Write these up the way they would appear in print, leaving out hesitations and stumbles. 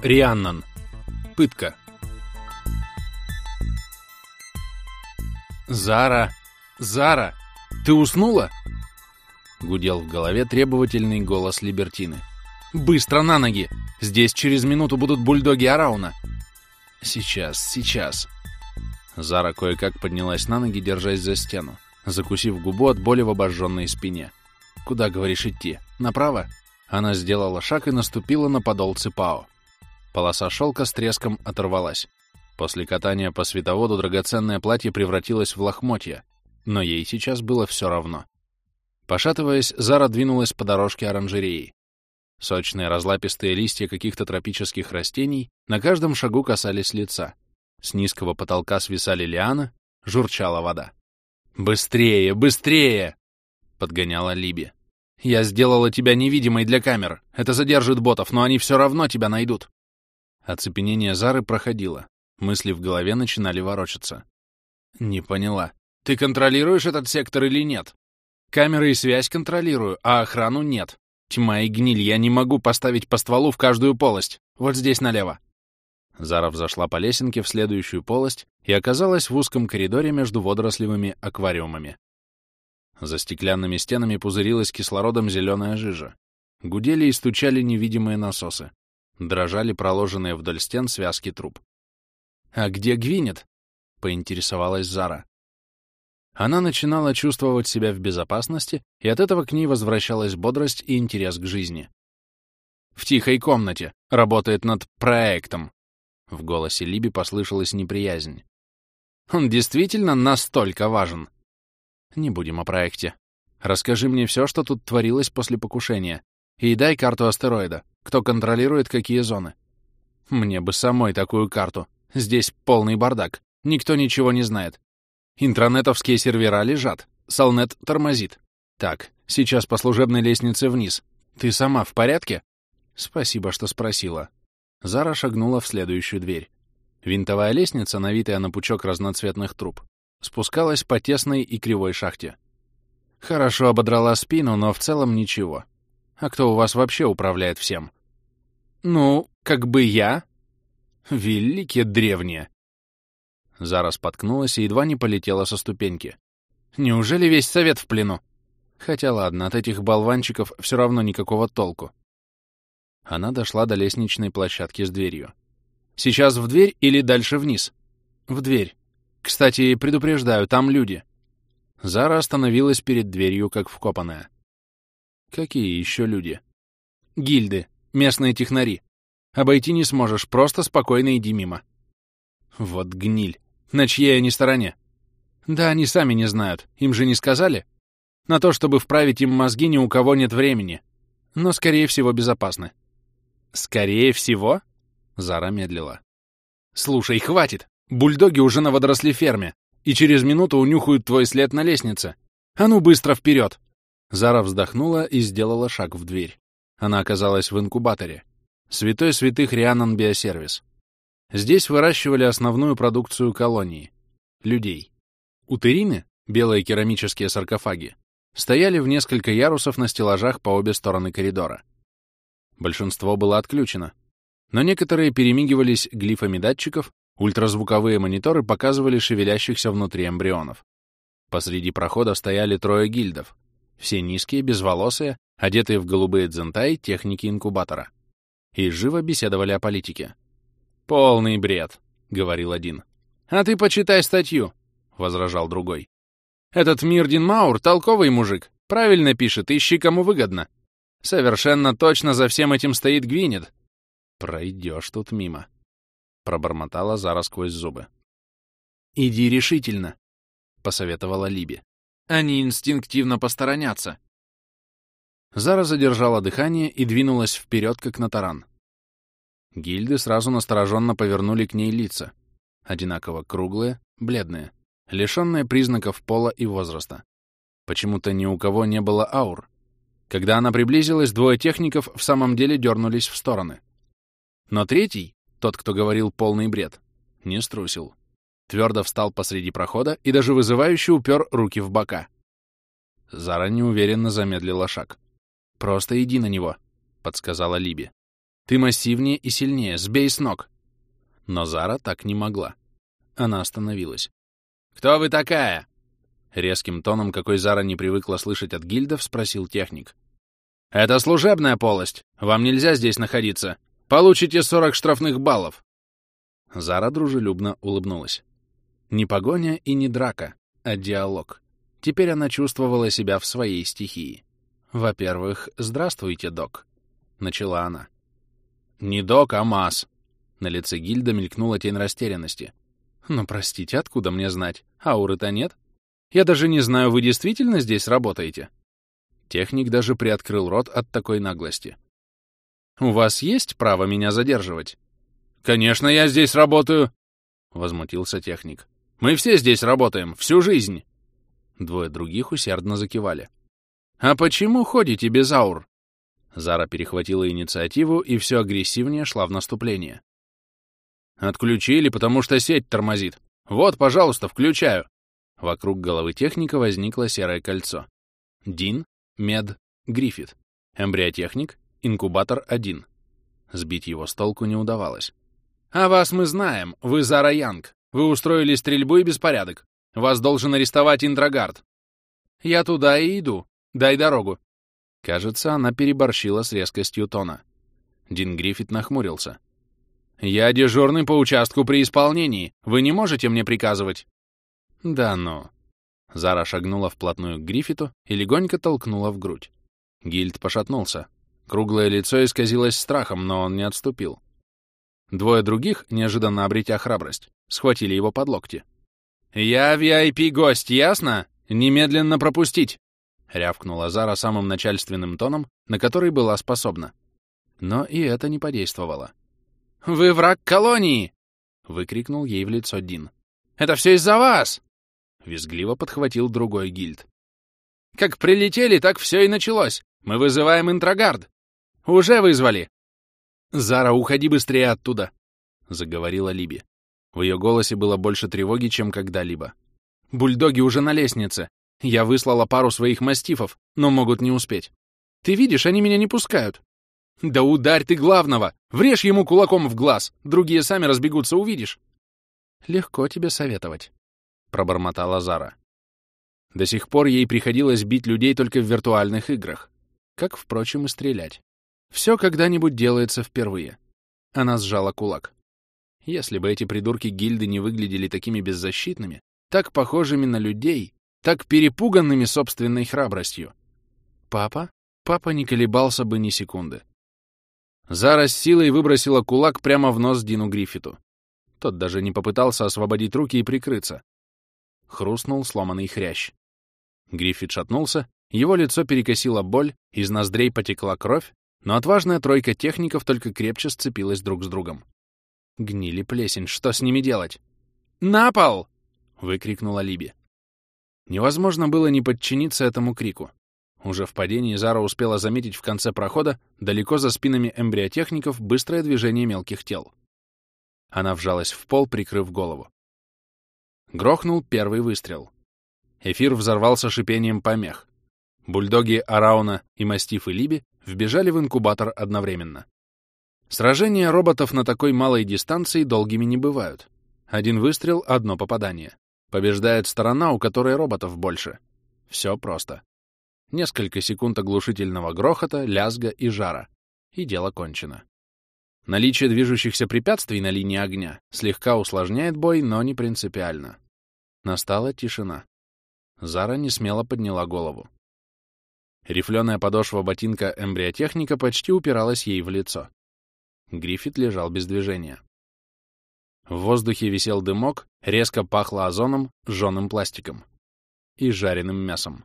Рианнан. Пытка. «Зара! Зара! Ты уснула?» Гудел в голове требовательный голос Либертины. «Быстро на ноги! Здесь через минуту будут бульдоги Арауна!» Сейчас!» Зара кое-как поднялась на ноги, держась за стену, закусив губу от боли в обожженной спине. «Куда, говоришь, идти? Направо?» Она сделала шаг и наступила на подол ципао. Полоса шелка с треском оторвалась. После катания по световоду драгоценное платье превратилось в лохмотья, но ей сейчас было все равно. Пошатываясь, Зара двинулась по дорожке оранжереи. Сочные разлапистые листья каких-то тропических растений на каждом шагу касались лица. С низкого потолка свисали лианы, журчала вода. «Быстрее, быстрее!» — подгоняла Либи. «Я сделала тебя невидимой для камер. Это задержит ботов, но они все равно тебя найдут». Оцепенение Зары проходило. Мысли в голове начинали ворочаться. «Не поняла. Ты контролируешь этот сектор или нет?» «Камеры и связь контролирую, а охрану нет. Тьма и гниль, я не могу поставить по стволу в каждую полость. Вот здесь налево». Зара взошла по лесенке в следующую полость и оказалась в узком коридоре между водорослевыми аквариумами. За стеклянными стенами пузырилась кислородом зеленая жижа. Гудели и стучали невидимые насосы. Дрожали проложенные вдоль стен связки труб. «А где Гвинет?» — поинтересовалась Зара. Она начинала чувствовать себя в безопасности, и от этого к ней возвращалась бодрость и интерес к жизни. «В тихой комнате. Работает над проектом». В голосе Либи послышалась неприязнь. «Он действительно настолько важен?» «Не будем о проекте. Расскажи мне все, что тут творилось после покушения, и дай карту астероида. Кто контролирует какие зоны?» «Мне бы самой такую карту. Здесь полный бардак. Никто ничего не знает. Интранетовские сервера лежат. Салнет тормозит. Так, сейчас по служебной лестнице вниз. Ты сама в порядке?» «Спасибо, что спросила». Зара шагнула в следующую дверь. Винтовая лестница, навитая на пучок разноцветных труб, спускалась по тесной и кривой шахте. Хорошо ободрала спину, но в целом ничего. А кто у вас вообще управляет всем? Ну, как бы я. Великие древние. Зара споткнулась и едва не полетела со ступеньки. Неужели весь совет в плену? Хотя ладно, от этих болванчиков все равно никакого толку. Она дошла до лестничной площадки с дверью. Сейчас в дверь или дальше вниз? В дверь. Кстати, предупреждаю, там люди. Зара остановилась перед дверью, как вкопанная. Какие еще люди? Гильды, местные технари. Обойти не сможешь, просто спокойно иди мимо. Вот гниль. На чьей они стороне? Да они сами не знают, им же не сказали. На то, чтобы вправить им мозги, ни у кого нет времени. Но, скорее всего, безопасны. Скорее всего? Зара медлила. Слушай, хватит. Бульдоги уже на водорослеферме, и через минуту унюхают твой след на лестнице. А ну быстро вперед! Зара вздохнула и сделала шаг в дверь. Она оказалась в инкубаторе. Святой святых Рианнан Биосервис. Здесь выращивали основную продукцию колонии — людей. Утерины, белые керамические саркофаги, стояли в несколько ярусов на стеллажах по обе стороны коридора. Большинство было отключено, но некоторые перемигивались глифами датчиков, ультразвуковые мониторы показывали шевелящихся внутри эмбрионов. Посреди прохода стояли 3 гильдов, все низкие, безволосые, одетые в голубые дзентай техники инкубатора. И живо беседовали о политике. «Полный бред», — говорил один. «А ты почитай статью», — возражал другой. «Этот Мирдин Маур — толковый мужик, правильно пишет, ищи кому выгодно. Совершенно точно за всем этим стоит Гвинет». «Пройдешь тут мимо», — пробормотала Зара сквозь зубы. «Иди решительно», — посоветовала Либи. «Они инстинктивно посторонятся». Зара задержала дыхание и двинулась вперед, как на таран. Гильды сразу настороженно повернули к ней лица. Одинаково круглые, бледные, лишенные признаков пола и возраста. Почему-то ни у кого не было аур. Когда она приблизилась, 2 техников в самом деле дернулись в стороны. Но третий, тот, кто говорил полный бред, не струсил. Твердо встал посреди прохода и даже вызывающе упер руки в бока. Зара неуверенно замедлила шаг. «Просто иди на него», — подсказала Либи. Ты массивнее и сильнее, сбей с ног. Но Зара так не могла. Она остановилась. «Кто вы такая?» Резким тоном, какой Зара не привыкла слышать от гильдов, спросил техник. «Это служебная полость. Вам нельзя здесь находиться. Получите 40 штрафных баллов». Зара дружелюбно улыбнулась. Не погоня и не драка, а диалог. Теперь она чувствовала себя в своей стихии. «Во-первых, здравствуйте, док», — начала она. «Не док, а Мас». На лице гильда мелькнула тень растерянности. «Ну, простите, откуда мне знать? Ауры-то нет. Я даже не знаю, вы действительно здесь работаете?» Техник даже приоткрыл рот от такой наглости. «У вас есть право меня задерживать?» «Конечно, я здесь работаю!» — возмутился техник. «Мы все здесь работаем, всю жизнь!» Двое других усердно закивали. «А почему ходите без аур?» Зара перехватила инициативу и все агрессивнее шла в наступление. «Отключили, потому что сеть тормозит. Вот, пожалуйста, включаю!» Вокруг головы техника возникло серое кольцо. Дин, Мед, Гриффит. Эмбриотехник, инкубатор 1. Сбить его с толку не удавалось. «А вас мы знаем, вы Зара Янг. Вы устроили стрельбу и беспорядок. Вас должен арестовать Интрогард». «Я туда и иду. Дай дорогу». Кажется, она переборщила с резкостью тона. Дин Гриффит нахмурился. «Я дежурный по участку при исполнении. Вы не можете мне приказывать?» «Да ну». Зара шагнула вплотную к Гриффиту и легонько толкнула в грудь. Гильд пошатнулся. Круглое лицо исказилось страхом, но он не отступил. Двое других, неожиданно обретя храбрость, схватили его под локти. «Я VIP-гость, ясно? Немедленно пропустить!» — рявкнула Зара самым начальственным тоном, на который была способна. Но и это не подействовало. «Вы враг колонии!» — выкрикнул ей в лицо Дин. «Это все из-за вас!» — визгливо подхватил другой гильд. «Как прилетели, так все и началось. Мы вызываем Интрогард. Уже вызвали!» «Зара, уходи быстрее оттуда!» — заговорила Либи. В ее голосе было больше тревоги, чем когда-либо. «Бульдоги уже на лестнице. Я выслала пару своих мастифов, но могут не успеть. Ты видишь, они меня не пускают. Да ударь ты главного! Врежь ему кулаком в глаз! Другие сами разбегутся, увидишь!» «Легко тебе советовать», — пробормотала Зара. До сих пор ей приходилось бить людей только в виртуальных играх, как, впрочем, и стрелять. Все когда-нибудь делается впервые. Она сжала кулак. Если бы эти придурки гильды не выглядели такими беззащитными, так похожими на людей, так перепуганными собственной храбростью. Папа не колебался бы ни секунды. Зара с силой выбросила кулак прямо в нос Дину Гриффиту. Тот даже не попытался освободить руки и прикрыться. Хрустнул сломанный хрящ. Гриффит шатнулся, его лицо перекосило боль, из ноздрей потекла кровь, но отважная тройка техников только крепче сцепилась друг с другом. Гнили плесень, что с ними делать? «На пол!» — выкрикнула Либи. Невозможно было не подчиниться этому крику. Уже в падении Зара успела заметить в конце прохода, далеко за спинами эмбриотехников, быстрое движение мелких тел. Она вжалась в пол, прикрыв голову. Грохнул первый выстрел. Эфир взорвался шипением помех. Бульдоги Арауна и мастифы Либи вбежали в инкубатор одновременно. Сражения роботов на такой малой дистанции долгими не бывают. Один выстрел — одно попадание. Побеждает сторона, у которой роботов больше. Все просто. Несколько секунд оглушительного грохота, лязга и жара. И дело кончено. Наличие движущихся препятствий на линии огня слегка усложняет бой, но не принципиально. Настала тишина. Зара несмело подняла голову. Рифленая подошва ботинка эмбриотехника почти упиралась ей в лицо. Гриффит лежал без движения. В воздухе висел дымок, резко пахло озоном, жженым пластиком и жареным мясом.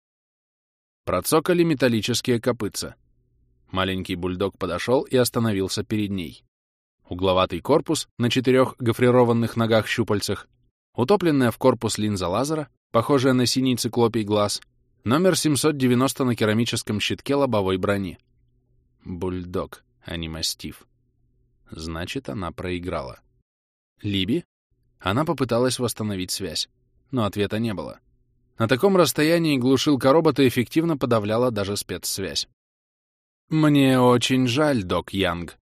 Процокали металлические копытца. Маленький бульдог подошел и остановился перед ней. Угловатый корпус на 4 гофрированных ногах-щупальцах, утопленная в корпус линза лазера, похожая на синий циклопий глаз, номер 790 на керамическом щитке лобовой брони. Бульдог, а не мастиф. Значит, она проиграла. Либи? Она попыталась восстановить связь, но ответа не было. На таком расстоянии глушилка робота эффективно подавляла даже спецсвязь. «Мне очень жаль, док Янг»,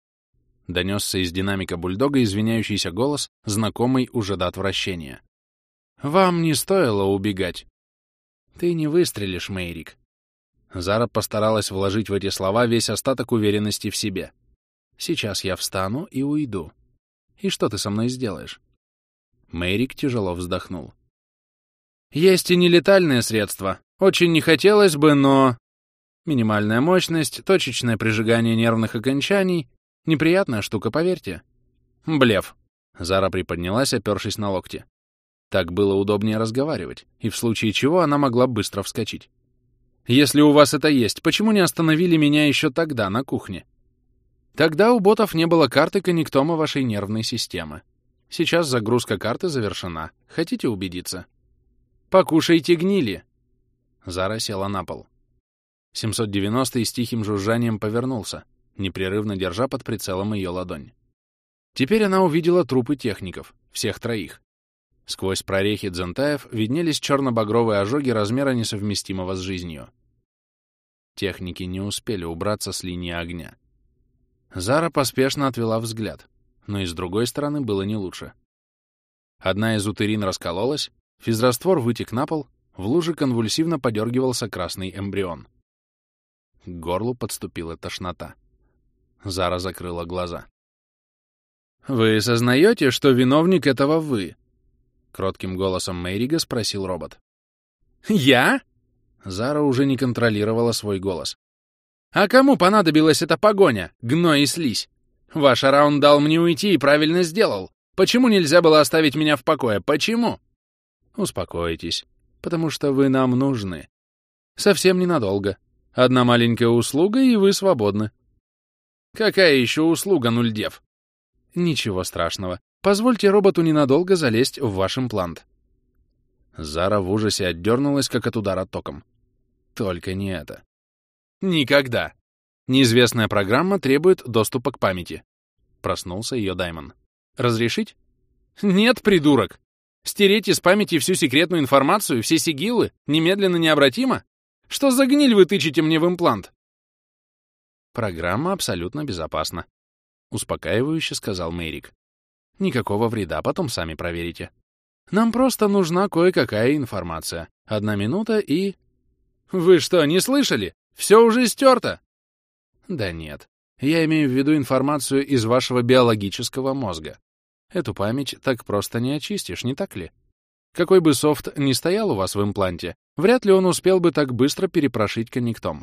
Донесся из динамика бульдога извиняющийся голос, знакомый уже до отвращения. «Вам не стоило убегать». «Ты не выстрелишь, Мэйрик». Зара постаралась вложить в эти слова весь остаток уверенности в себе. «Сейчас я встану и уйду. И что ты со мной сделаешь?» Мэйрик тяжело вздохнул. «Есть и нелетальные средства. Очень не хотелось бы, но... Минимальная мощность, точечное прижигание нервных окончаний. Неприятная штука, поверьте». «Блеф». Зара приподнялась, опёршись на локти. Так было удобнее разговаривать, и в случае чего она могла быстро вскочить. «Если у вас это есть, почему не остановили меня еще тогда, на кухне?» «Тогда у ботов не было карты коннектома вашей нервной системы. Сейчас загрузка карты завершена. Хотите убедиться?» «Покушайте гнили!» Зара села на пол. 790-й с тихим жужжанием повернулся, непрерывно держа под прицелом ее ладонь. Теперь она увидела трупы техников, всех троих. Сквозь прорехи дзентаев виднелись черно-багровые ожоги размера несовместимого с жизнью. Техники не успели убраться с линии огня. Зара поспешно отвела взгляд, но и с другой стороны было не лучше. Одна из утерин раскололась, физраствор вытек на пол, в луже конвульсивно подергивался красный эмбрион. К горлу подступила тошнота. Зара закрыла глаза. «Вы сознаете, что виновник этого вы?» — кротким голосом Мэйрига спросил робот. «Я?» Зара уже не контролировала свой голос. «А кому понадобилась эта погоня, гной и слизь? Ваш Араун дал мне уйти и правильно сделал. Почему нельзя было оставить меня в покое? Почему?» «Успокойтесь, потому что вы нам нужны. Совсем ненадолго. Одна маленькая услуга, и вы свободны». «Какая еще услуга, нульдев?» «Ничего страшного. Позвольте роботу ненадолго залезть в ваш имплант». Зара в ужасе отдернулась, как от удара током. Только не это. «Никогда!» Неизвестная программа требует доступа к памяти. Проснулся ее Даймон. «Разрешить?» «Нет, придурок! Стереть из памяти всю секретную информацию, все сигилы, немедленно необратимо? Что за гниль вы тычете мне в имплант?» «Программа абсолютно безопасна», — успокаивающе сказал Мэйрик. «Никакого вреда, потом сами проверите. Нам просто нужна кое-какая информация. 1 минута и...» «Вы что, не слышали? Все уже стерто!» «Да нет. Я имею в виду информацию из вашего биологического мозга. Эту память так просто не очистишь, не так ли? Какой бы софт ни стоял у вас в импланте, вряд ли он успел бы так быстро перепрошить коннектом.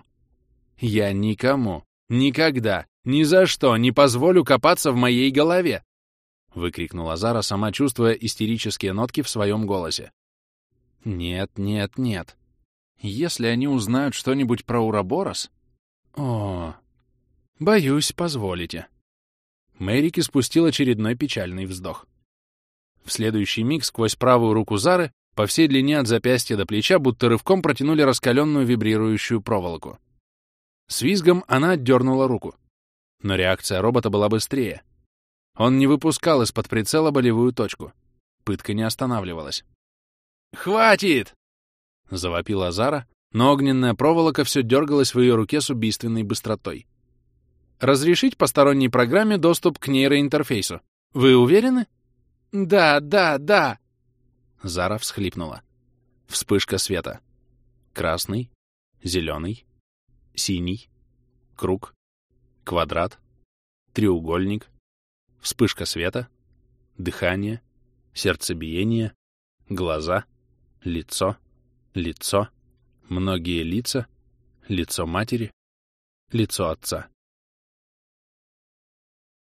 Я никому, никогда, ни за что не позволю копаться в моей голове!» — выкрикнула Зара, сама чувствуя истерические нотки в своем голосе. «Нет, нет, нет. Если они узнают что-нибудь про Ураборос...» «О, боюсь, позволите». Мэйрик испустил очередной печальный вздох. В следующий миг сквозь правую руку Зары по всей длине от запястья до плеча будто рывком протянули раскаленную вибрирующую проволоку. С визгом она отдернула руку. Но реакция робота была быстрее. Он не выпускал из-под прицела болевую точку. Пытка не останавливалась. «Хватит!» — завопила Зара, но огненная проволока все дергалась в ее руке с убийственной быстротой. «Разрешить посторонней программе доступ к нейроинтерфейсу. Вы уверены?» «Да, да, да!» Зара всхлипнула. Вспышка света. Красный, зеленый, синий, круг, квадрат, треугольник, вспышка света, дыхание, сердцебиение, глаза, лицо, лицо, многие лица, лицо матери, лицо отца.